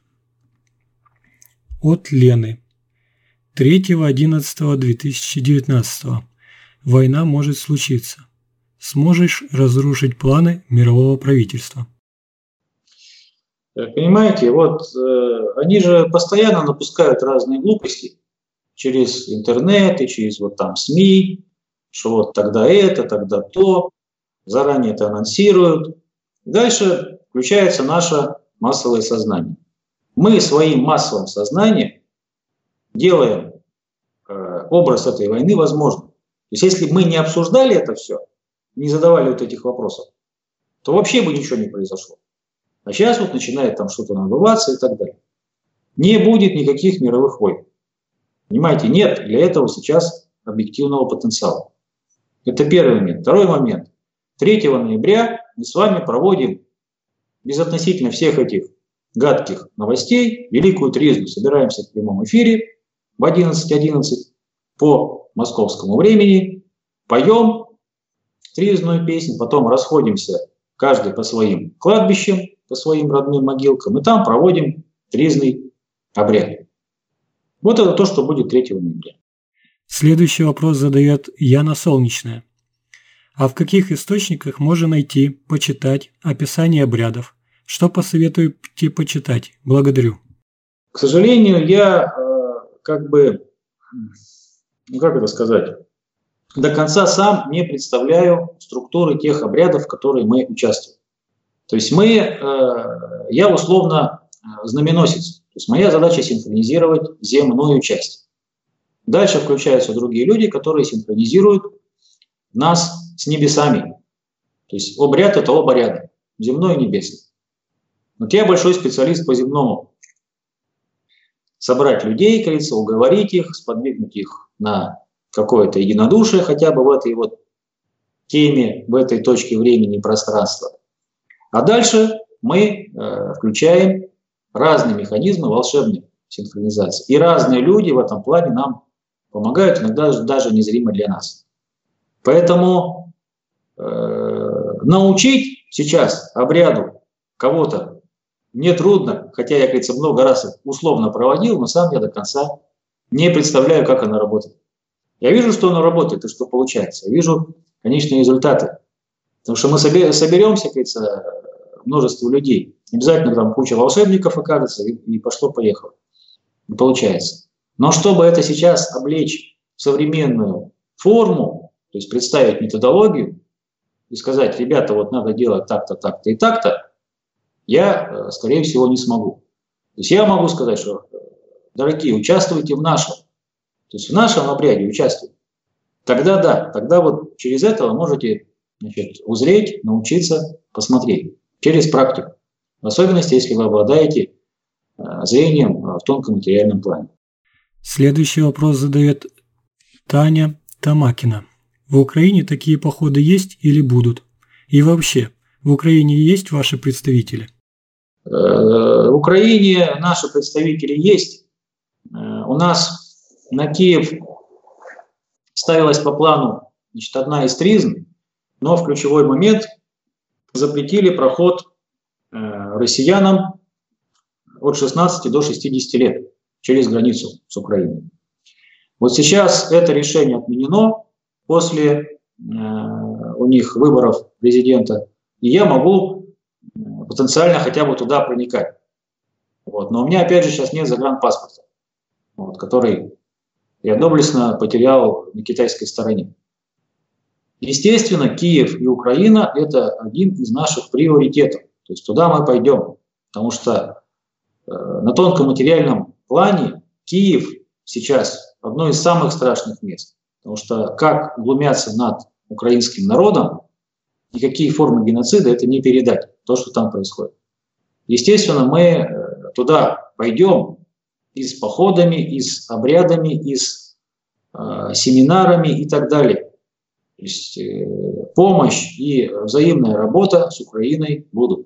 От Лены. третьего одиннадцатого две тысячи девятнадцатого. Война может случиться. Сможешь разрушить планы мирового правительства? Понимаете, вот э, они же постоянно напускают разные глупости через интернет и через вот там СМИ, что вот тогда это, тогда то, заранее это анонсируют. Дальше включается наше массовое сознание. Мы своим массовым сознанием делаем э, образ этой войны возможным. То есть если мы не обсуждали это все, не задавали вот этих вопросов, то вообще бы ничего не произошло. А сейчас вот начинает там что-то надуваться и так далее. Не будет никаких мировых войн. Понимаете, нет для этого сейчас объективного потенциала. Это первый момент. Второй момент. третьего ноября мы с вами проводим безотносительно всех этих гадких новостей Великую Тризну. Собираемся в прямом эфире в одиннадцать одиннадцать по московскому времени, поем тризную песню, потом расходимся каждый по своим кладбищам, по своим родным могилкам, и там проводим тризный обряд. Вот это то, что будет третьего ноября. Следующий вопрос задает Яна Солнечная. А в каких источниках можно найти, почитать описание обрядов? Что посоветуете почитать? Благодарю. К сожалению, я э, как бы, ну как это сказать, до конца сам не представляю структуры тех обрядов, в которые мы участвуем. То есть мы, э, я условно знаменосец. То есть моя задача синхронизировать земную часть. Дальше включаются другие люди, которые синхронизируют нас с небесами. То есть обряд – это оба ряда, земной и небесный. Вот я большой специалист по земному. Собрать людей, кажется, уговорить их, сподвигнуть их на какое-то единодушие хотя бы в этой вот теме, в этой точке времени и пространства. А дальше мы э, включаем разные механизмы волшебной синхронизации. И разные люди в этом плане нам помогают, иногда даже незримо для нас. Поэтому э, научить сейчас обряду кого-то нетрудно, хотя я, кажется, много раз условно проводил, но сам я до конца не представляю, как она работает. Я вижу, что она работает и что получается. Я вижу конечные результаты. Потому что мы соберемся, кажется, множество людей. Обязательно там куча волшебников окажется, и, и пошло-поехало. Не получается. Но чтобы это сейчас облечь в современную форму, то есть представить методологию и сказать, ребята, вот надо делать так-то, так-то и так-то, я, скорее всего, не смогу. То есть я могу сказать, что, дорогие, участвуйте в нашем. То есть в нашем обряде участвуйте. Тогда да, тогда вот через это вы можете, значит, узреть, научиться, посмотреть. Через практику. В особенности, если вы обладаете э, зрением в тонком материальном плане. Следующий вопрос задает Таня Тамакина. В Украине такие походы есть или будут? И вообще, в Украине есть ваши представители? Э, в Украине наши представители есть. Э, у нас на Киев ставилась по плану, значит, одна из тризн, но в ключевой момент запретили проход э, россиянам от шестнадцати до шестидесяти лет через границу с Украиной. Вот сейчас это решение отменено после э, у них выборов президента, и я могу потенциально хотя бы туда проникать. Вот. Но у меня опять же сейчас нет загранпаспорта, вот, который я доблестно потерял на китайской стороне. Естественно, Киев и Украина – это один из наших приоритетов. То есть туда мы пойдем, потому что э, на тонком материальном плане Киев сейчас одно из самых страшных мест. Потому что как глумятся над украинским народом, никакие формы геноцида это не передать, то, что там происходит. Естественно, мы туда пойдем и с походами, и с обрядами, и с э, семинарами и так далее. То есть э, помощь и взаимная работа с Украиной будут.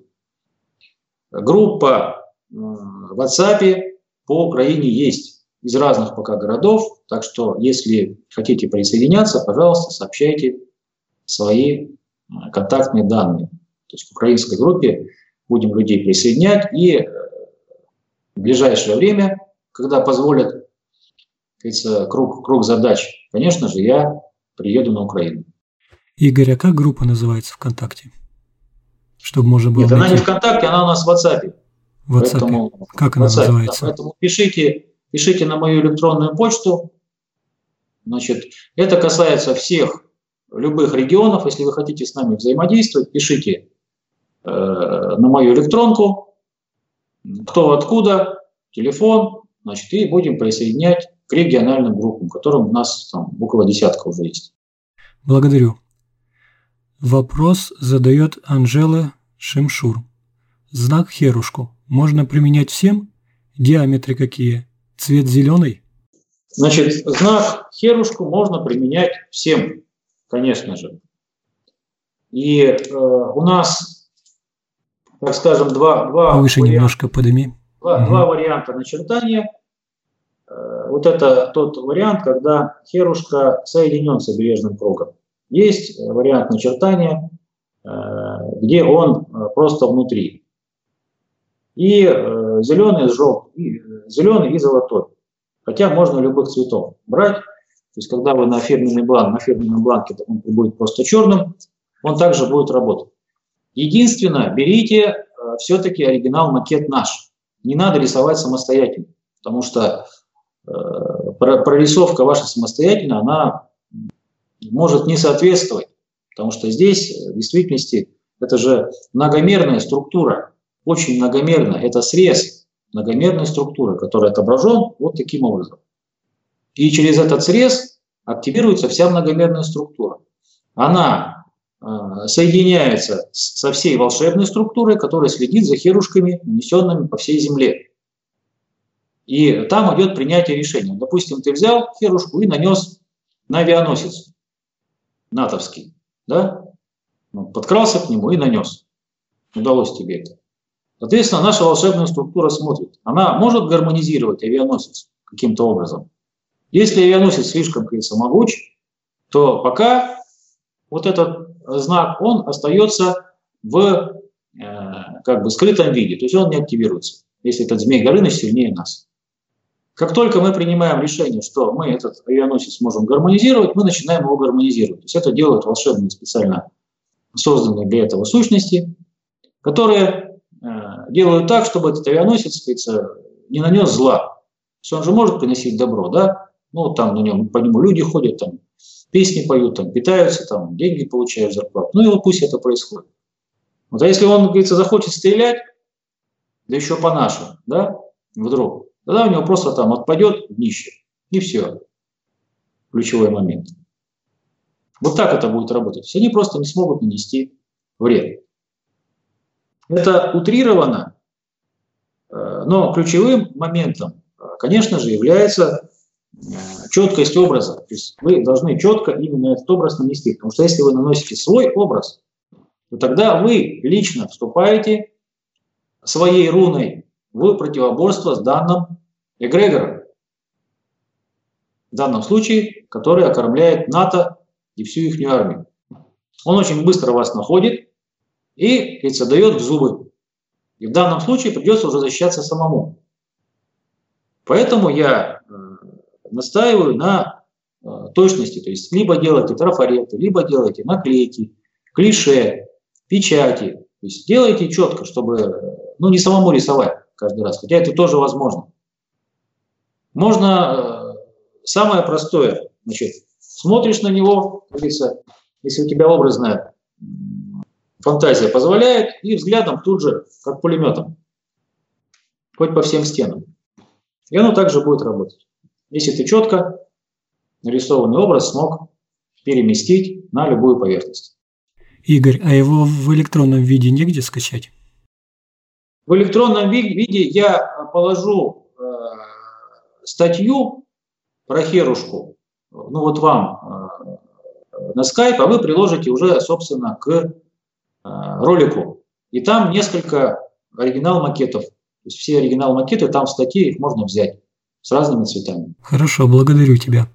Группа э, в WhatsApp по Украине есть из разных пока городов, так что если хотите присоединяться, пожалуйста, сообщайте свои э, контактные данные. То есть к украинской группе будем людей присоединять, и э, в ближайшее время, когда позволят, кажется, круг, круг задач, конечно же, я приеду на Украину. Игорь, а как группа называется ВКонтакте? Чтобы можно было Нет, найти. она не ВКонтакте, она у нас в WhatsApp. В WhatsApp. Поэтому, как она WhatsApp, называется? Да, поэтому пишите, пишите на мою электронную почту. Значит, это касается всех любых регионов. Если вы хотите с нами взаимодействовать, пишите э, на мою электронку, кто откуда, телефон, значит, и будем присоединять к региональным группам, которым у нас там около десятка уже есть. Благодарю. Вопрос задает Анжела Шемшур. Знак херушку можно применять всем? Диаметры какие? Цвет зеленый? Значит, знак херушку можно применять всем, конечно же. И э, у нас, так скажем, два, два, Выше варианта, немножко подними. два, угу. два варианта начертания. Э, вот это тот вариант, когда херушка соединен с обережным кругом. Есть вариант начертания, э, где он э, просто внутри. И э, зеленый, желтый, и, зеленый и золотой. Хотя можно любых цветов брать. То есть, когда вы на фирменный бланк, на фирменном бланке он будет просто черным, он также будет работать. Единственное, берите э, все-таки оригинал-макет наш. Не надо рисовать самостоятельно, потому что э, прорисовка ваша самостоятельная, она может не соответствовать, потому что здесь в действительности это же многомерная структура, очень многомерная, это срез многомерной структуры, который отображен вот таким образом. И через этот срез активируется вся многомерная структура. Она э, соединяется со всей волшебной структурой, которая следит за херушками, нанесенными по всей Земле. И там идет принятие решения. Допустим, ты взял херушку и нанес на авианосец натовский, да? Подкрался к нему и нанес. Удалось тебе это. Соответственно, наша волшебная структура смотрит. Она может гармонизировать авианосец каким-то образом. Если авианосец слишком, как говорится, могуч, то пока вот этот знак, он остается в э, как бы скрытом виде, то есть он не активируется, если этот Змей Горыныч сильнее нас. Как только мы принимаем решение, что мы этот авианосец можем гармонизировать, мы начинаем его гармонизировать. То есть это делают волшебные специально созданные для этого сущности, которые э, делают так, чтобы этот авианосец, сказать, не нанес зла. То есть он же может приносить добро, да? Ну, там на нем, по нему люди ходят, там, песни поют, там, питаются, там, деньги получают, зарплату. Ну и вот пусть это происходит. Вот, а если он, говорится, захочет стрелять, да еще по-нашему, да, вдруг, тогда у него просто там отпадет днище, и все. Ключевой момент. Вот так это будет работать. То есть они просто не смогут нанести вред. Это утрировано, но ключевым моментом, конечно же, является четкость образа. То есть вы должны четко именно этот образ нанести. Потому что если вы наносите свой образ, то тогда вы лично вступаете своей руной в противоборство с данным эгрегором. В данном случае, который окормляет НАТО и всю их армию. Он очень быстро вас находит и, говорится, дает в зубы. И в данном случае придется уже защищаться самому. Поэтому я настаиваю на э, точности, то есть либо делайте трафареты, либо делайте наклейки, клише, печати. То есть делайте четко, чтобы, ну, не самому рисовать каждый раз, хотя это тоже возможно. Можно э, самое простое, значит, смотришь на него, как говорится, если у тебя образная фантазия позволяет, и взглядом тут же, как пулеметом, хоть по всем стенам. И оно также будет работать. Если ты четко нарисованный образ смог переместить на любую поверхность. Игорь, а его в электронном виде негде скачать? В электронном виде я положу э, статью про херушку, ну вот вам э, на скайп, а вы приложите уже, собственно, к э, ролику. И там несколько оригинал-макетов. То есть все оригинал-макеты там в статье, их можно взять. С разными цветами. Хорошо, благодарю тебя.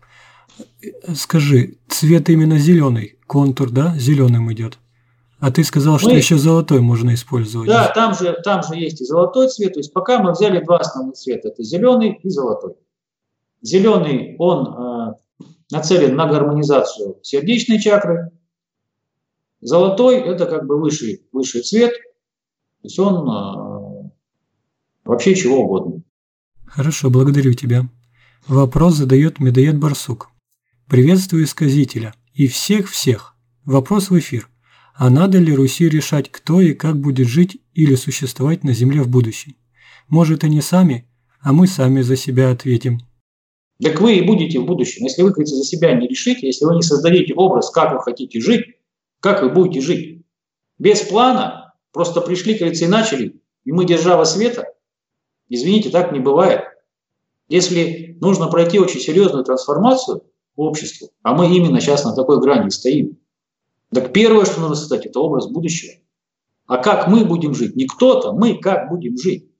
Скажи, цвет именно зеленый, контур, да, зеленым идет. А ты сказал, мы... что еще золотой можно использовать. Да, там же, там же есть и золотой цвет. То есть пока мы взяли два основных цвета. Это зеленый и золотой. Зеленый, он э, нацелен на гармонизацию сердечной чакры. Золотой – это как бы высший, высший цвет. То есть он э, вообще чего угодно. Хорошо, благодарю тебя. Вопрос задает Медоед Барсук. Приветствую сказителя и всех-всех. Вопрос в эфир. А надо ли Руси решать, кто и как будет жить или существовать на Земле в будущем? Может, они сами, а мы сами за себя ответим. Так вы и будете в будущем. Если вы, говорится, за себя не решите, если вы не создадите образ, как вы хотите жить, как вы будете жить. Без плана, просто пришли, говорится, и начали, и мы держава света. Извините, так не бывает. Если нужно пройти очень серьезную трансформацию общества, а мы именно сейчас на такой грани стоим, так первое, что нужно создать, это образ будущего. А как мы будем жить? Не кто-то, мы как будем жить.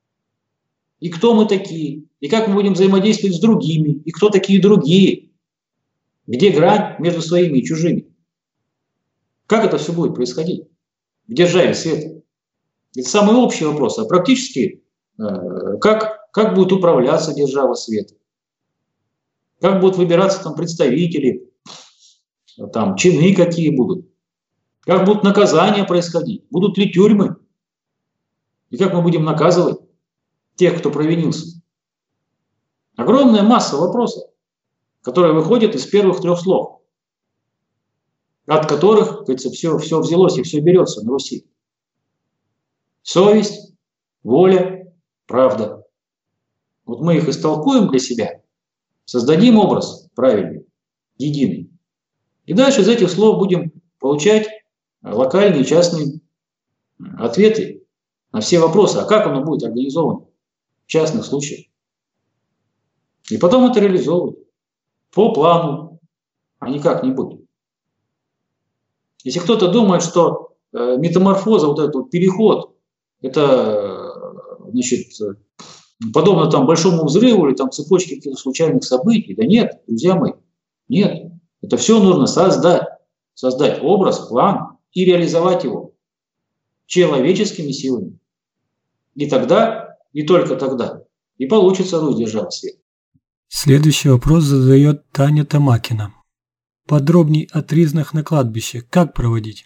И кто мы такие, и как мы будем взаимодействовать с другими, и кто такие другие. Где грань между своими и чужими? Как это все будет происходить в державе света? Это самый общий вопрос, а практически Как, как будет управляться держава света? как будут выбираться там представители, там чины какие будут, как будут наказания происходить, будут ли тюрьмы, и как мы будем наказывать тех, кто провинился. Огромная масса вопросов, которые выходят из первых трех слов, от которых, как говорится, все, все взялось и все берется на Руси. Совесть, воля, правда. Вот мы их истолкуем для себя, создадим образ правильный, единый. И дальше из этих слов будем получать локальные, частные ответы на все вопросы. А как оно будет организовано в частных случаях? И потом это реализовывать по плану, а не как-нибудь. Если кто-то думает, что э, метаморфоза, вот этот вот переход, это, значит, подобно там большому взрыву или там цепочке каких-то случайных событий, да нет, друзья мои, нет. Это все нужно создать. Создать образ, план и реализовать его человеческими силами. И тогда, и только тогда, и получится Русь держава свет. Следующий вопрос задает Таня Тамакина. Подробней о тризнах на кладбище. Как проводить?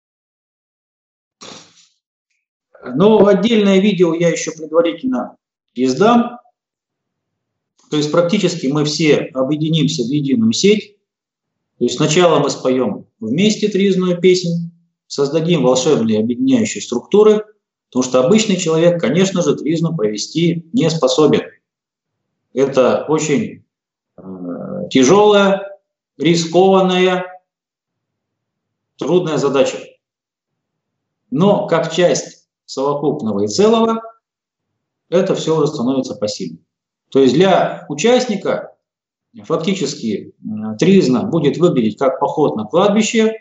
Но отдельное видео я еще предварительно издам. То есть практически мы все объединимся в единую сеть. То есть сначала мы споем вместе тризную песнь, создадим волшебные объединяющие структуры, потому что обычный человек, конечно же, тризну провести не способен. Это очень э, тяжелая, рискованная, трудная задача. Но как часть совокупного и целого, это все уже становится посильным. То есть для участника фактически э, тризна будет выглядеть как поход на кладбище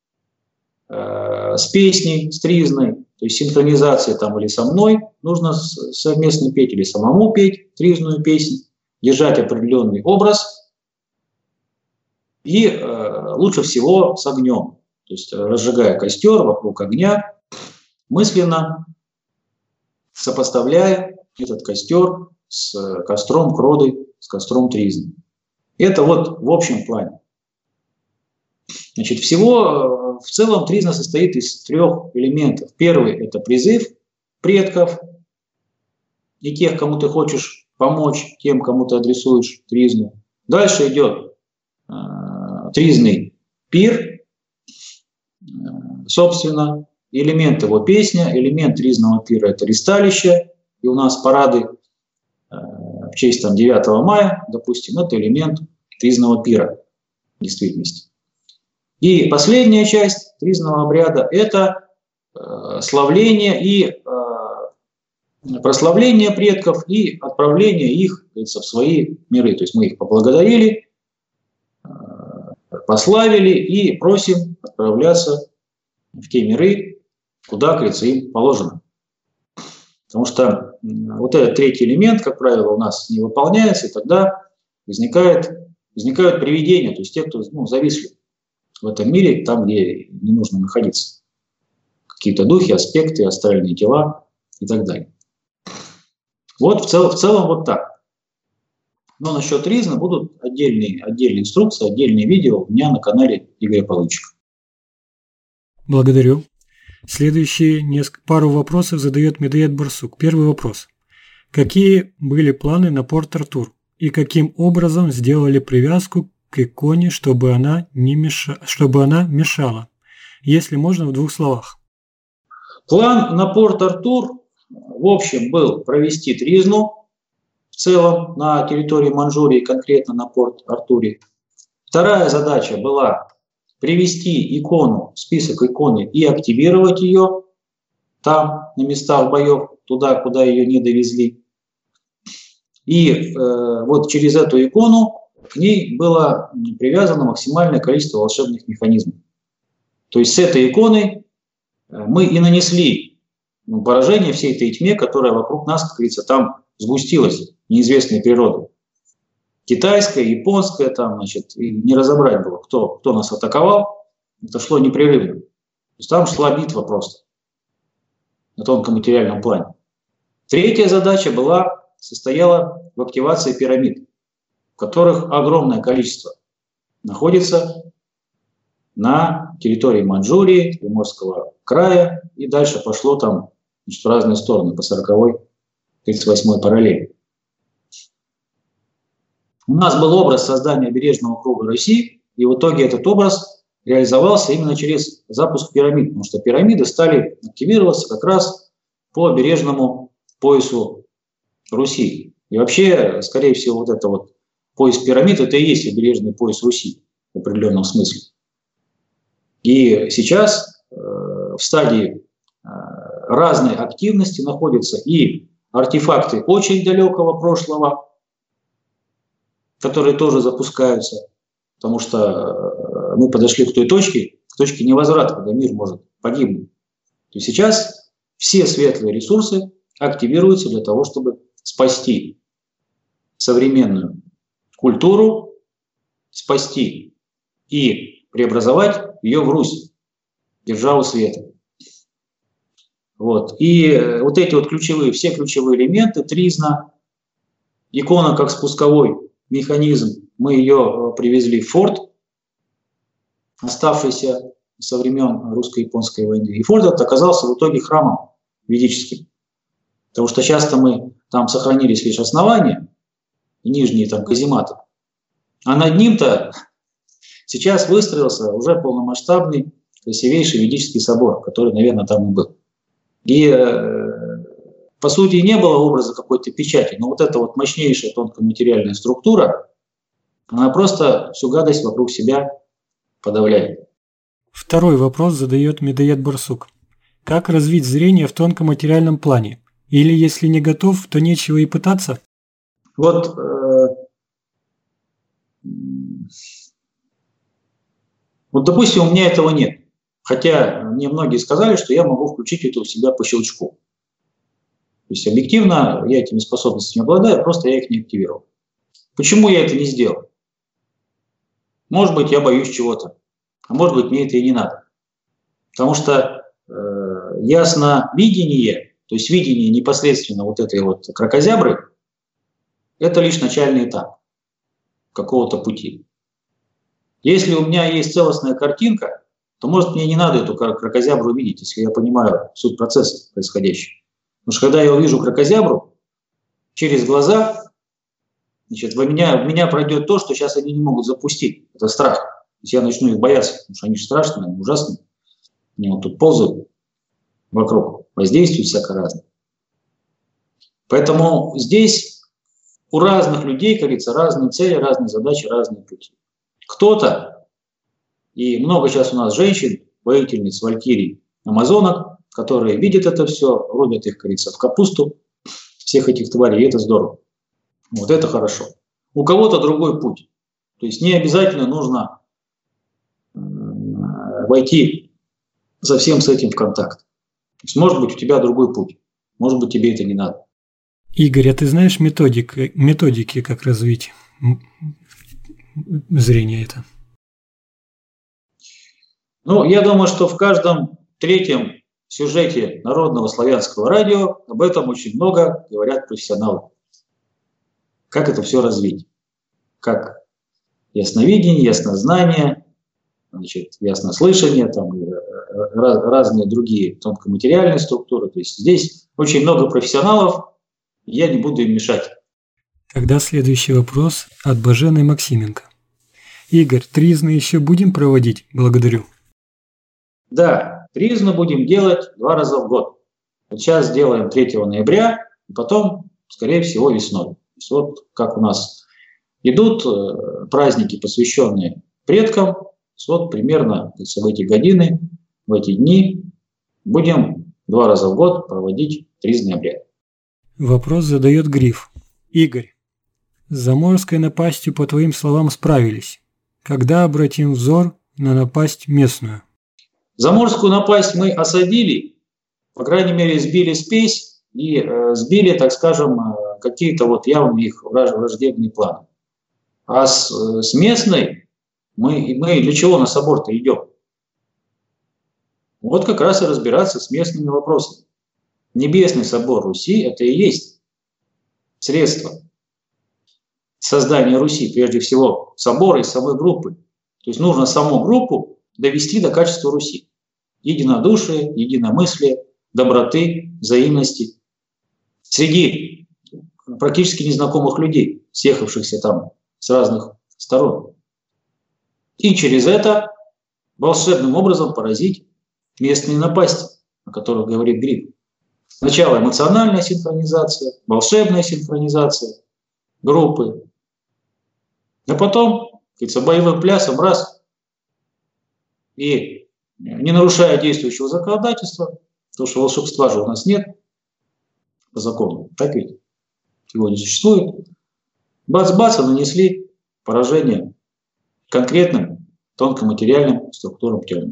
э, с песней, с тризной, то есть синхронизация там или со мной нужно совместно петь, или самому петь тризную песнь, держать определенный образ и э, лучше всего с огнем, то есть разжигая костер вокруг огня, мысленно сопоставляя этот костер с костром кроды, с костром тризны. Это вот в общем плане. Значит, всего в целом тризна состоит из трех элементов. Первый – это призыв предков и тех, кому ты хочешь помочь, тем, кому ты адресуешь тризну. Дальше идет э, тризный пир, э, собственно, элемент его песня, элемент тризного пира – это ристалище, и у нас парады э, в честь там, девятого мая, допустим, это элемент тризного пира в действительности. И последняя часть тризного обряда – это э, славление и э, прославление предков и отправление их, говорится, в свои миры. То есть мы их поблагодарили, э, пославили и просим отправляться в те миры, куда, говорится, им положено. Потому что вот этот третий элемент, как правило, у нас не выполняется, и тогда возникает, возникают привидения, то есть те, кто ну, зависли в этом мире, там, где не нужно находиться. Какие-то духи, аспекты, астральные тела и так далее. Вот в, цел, в целом вот так. Но насчет тризны будут отдельные, отдельные инструкции, отдельные видео у меня на канале Игоря Получика. Благодарю. Следующие несколько, пару вопросов задает Медоед Барсук. Первый вопрос. Какие были планы на Порт-Артур и каким образом сделали привязку к иконе, чтобы она, не меша... чтобы она мешала? Если можно, в двух словах. План на Порт-Артур, в общем, был провести тризну в целом на территории Манчжурии, конкретно на Порт-Артуре. Вторая задача была привести икону, список иконы и активировать ее там, на местах боев, туда, куда ее не довезли. И э, вот через эту икону к ней было привязано максимальное количество волшебных механизмов. То есть с этой иконой мы и нанесли ну, поражение всей этой тьме, которая вокруг нас, как говорится, там сгустилась, неизвестной природы. Китайская, японская, там, значит, и не разобрать было, кто, кто нас атаковал. Это шло непрерывно. То есть там шла битва просто на тонком материальном плане. Третья задача была, состояла в активации пирамид. которых огромное количество находится на территории Маньчжурии, Приморского края, и дальше пошло там, значит, в разные стороны, по сороковой тридцать восьмой параллели. У нас был образ создания бережного круга Руси, и в итоге этот образ реализовался именно через запуск пирамид, потому что пирамиды стали активироваться как раз по бережному поясу Руси. И вообще, скорее всего, вот это вот пояс пирамид, это и есть бережный пояс Руси в определенном смысле. И сейчас э, в стадии э, разной активности находятся и артефакты очень далекого прошлого, которые тоже запускаются, потому что э, мы подошли к той точке, к точке невозврата, когда мир может погибнуть. То есть сейчас все светлые ресурсы активируются для того, чтобы спасти современную культуру, спасти и преобразовать ее в Русь, державу света. Вот. И вот эти вот ключевые, все ключевые элементы, тризна, икона как спусковой механизм, мы ее привезли в форт, оставшийся со времен русско-японской войны. И форт этот оказался в итоге храмом ведическим. Потому что часто мы там сохранились лишь основания, нижние там казематы, а над ним-то сейчас выстроился уже полномасштабный, красивейший ведический собор, который, наверное, там и был. И, э, по сути, не было образа какой-то печати, но вот эта вот мощнейшая тонкоматериальная структура, она просто всю гадость вокруг себя подавляет. Второй вопрос задает Медоед Барсук. Как развить зрение в тонкоматериальном плане? Или если не готов, то нечего и пытаться? Вот э, Вот, допустим, у меня этого нет. Хотя мне многие сказали, что я могу включить это у себя по щелчку. То есть объективно я этими способностями обладаю, просто я их не активировал. Почему я это не сделал? Может быть, я боюсь чего-то, а может быть, мне это и не надо. Потому что э, ясновидение, то есть видение непосредственно вот этой вот кракозябры, это лишь начальный этап какого-то пути. Если у меня есть целостная картинка, то, может, мне не надо эту кракозябру видеть, если я понимаю суть процесса происходящего. Потому что когда я увижу кракозябру через глаза, значит, в меня, в меня пройдет то, что сейчас они не могут запустить. Это страх. То есть я начну их бояться, потому что они же страшные, они ужасные. Они вот тут ползают вокруг, воздействуют всяко разное. Поэтому здесь у разных людей, как говорится, разные цели, разные задачи, разные пути. Кто-то, и много сейчас у нас женщин, воительниц, валькирий, амазонок, которые видят это все, рубят их, как говорится, в капусту, всех этих тварей, и это здорово. Вот это хорошо. У кого-то другой путь. То есть не обязательно нужно войти совсем с этим в контакт. То есть, может быть, у тебя другой путь. Может быть, тебе это не надо. Игорь, а ты знаешь методик, методики, как развить зрение это? Ну, я думаю, что в каждом третьем сюжете Народного славянского радио об этом очень много говорят профессионалы. Как это все развить? Как ясновидение, яснознание, значит, яснослышание, там, и разные другие тонкоматериальные структуры. То есть здесь очень много профессионалов, и я не буду им мешать. Тогда следующий вопрос от Бажены Максименко. Игорь, тризны еще будем проводить? Благодарю. Да, тризну будем делать два раза в год. Вот сейчас делаем третьего ноября, и потом, скорее всего, весной. То есть вот как у нас идут праздники, посвященные предкам, вот примерно в эти годины, в эти дни будем два раза в год проводить тризный обряд. Вопрос задает Гриф. Игорь, с заморской напастью, по твоим словам, справились. Когда обратим взор на напасть местную? Заморскую напасть мы осадили, по крайней мере, сбили спесь и э, сбили, так скажем, э, какие-то вот явные их враждебные планы. А с, э, с местной мы, мы для чего на собор-то идем? Вот как раз и разбираться с местными вопросами. Небесный собор Руси – это и есть средство создания Руси, прежде всего собора и самой группы. То есть нужно саму группу довести до качества Руси. Единодушие, единомыслие, доброты, взаимности. Среди практически незнакомых людей, съехавшихся там с разных сторон. И через это волшебным образом поразить местные напасти, о которых говорит Гриб. Сначала эмоциональная синхронизация, волшебная синхронизация группы, а потом, говорится, боевым плясом раз, и не нарушая действующего законодательства, потому что волшебства же у нас нет по закону, так ведь его не существует, бац-бац, нанесли поражение конкретным тонкоматериальным структурам тела.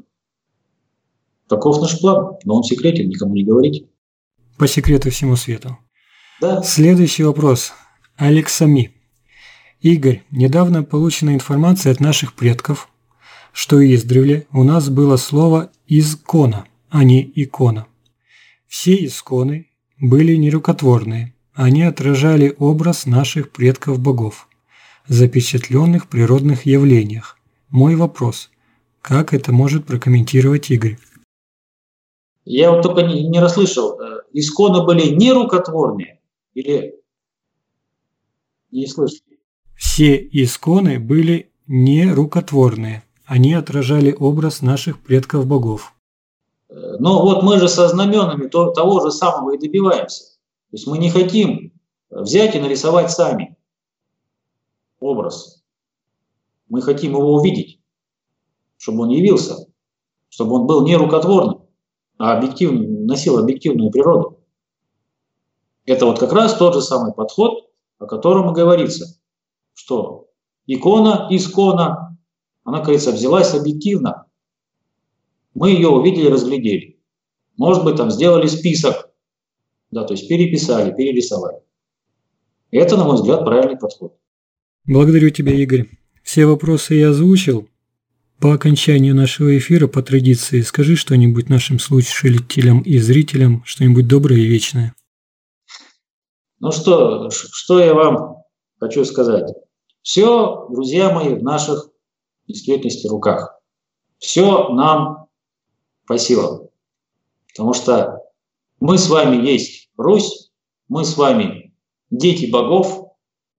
Таков наш план, но он секретен, никому не говорите. По секрету всему свету. Да. Следующий вопрос. Алексами. Игорь, недавно получена информация от наших предков, что издревле у нас было слово «изкона», а не «икона». Все исконы были нерукотворные, они отражали образ наших предков-богов, запечатленных в природных явлениях. Мой вопрос. Как это может прокомментировать Игорь? Я вот только не, не расслышал. Исконы были нерукотворные или не слышу? Все исконы были нерукотворные. Они отражали образ наших предков-богов. Но вот мы же со знаменами то, того же самого и добиваемся. То есть мы не хотим взять и нарисовать сами образ. Мы хотим его увидеть, чтобы он явился, чтобы он был не рукотворным, а объективный, носил объективную природу. Это вот как раз тот же самый подход, о котором и говорится, что икона, искона, она, кажется, взялась объективно. Мы ее увидели, разглядели. Может быть, там сделали список, да, то есть переписали, перерисовали. Это, на мой взгляд, правильный подход. Благодарю тебя, Игорь. Все вопросы я озвучил. По окончанию нашего эфира, по традиции, скажи что-нибудь нашим слушателям и зрителям, что-нибудь доброе и вечное. Ну что, что я вам хочу сказать. Все, друзья мои, в наших в действительности руках. Все нам по силам. Потому что мы с вами есть Русь, мы с вами дети богов.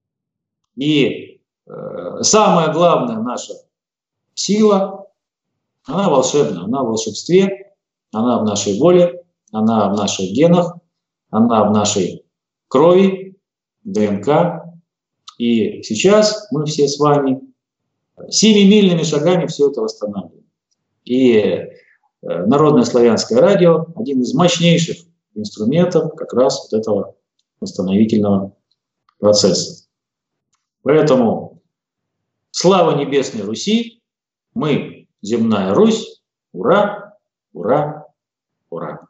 И э, самая главная наша сила, она волшебная, она в волшебстве, она в нашей воле, она в наших генах, она в нашей крови, ДНК. И сейчас мы все с вами семимильными шагами все это восстанавливаем. И Народное славянское радио – один из мощнейших инструментов как раз вот этого восстановительного процесса. Поэтому слава Небесной Руси, мы земная Русь, ура, ура, ура.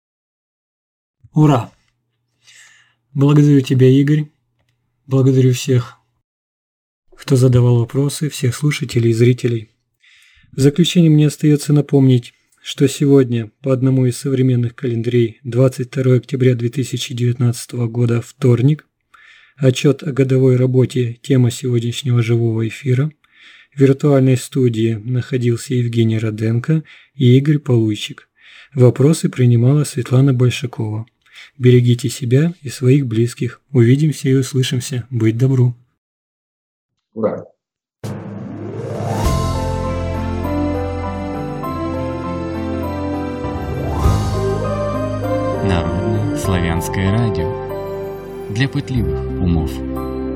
Ура! Благодарю тебя, Игорь. Благодарю всех, кто задавал вопросы, всех слушателей и зрителей. В заключение мне остается напомнить, что сегодня по одному из современных календарей двадцать второго октября две тысячи девятнадцатого года вторник, отчет о годовой работе, тема сегодняшнего живого эфира. В виртуальной студии находился Евгений Роденко и Игорь Полуйчик. Вопросы принимала Светлана Большакова. Берегите себя и своих близких. Увидимся и услышимся. Быть добру. Ура! Народное славянское радио для пытливых умов.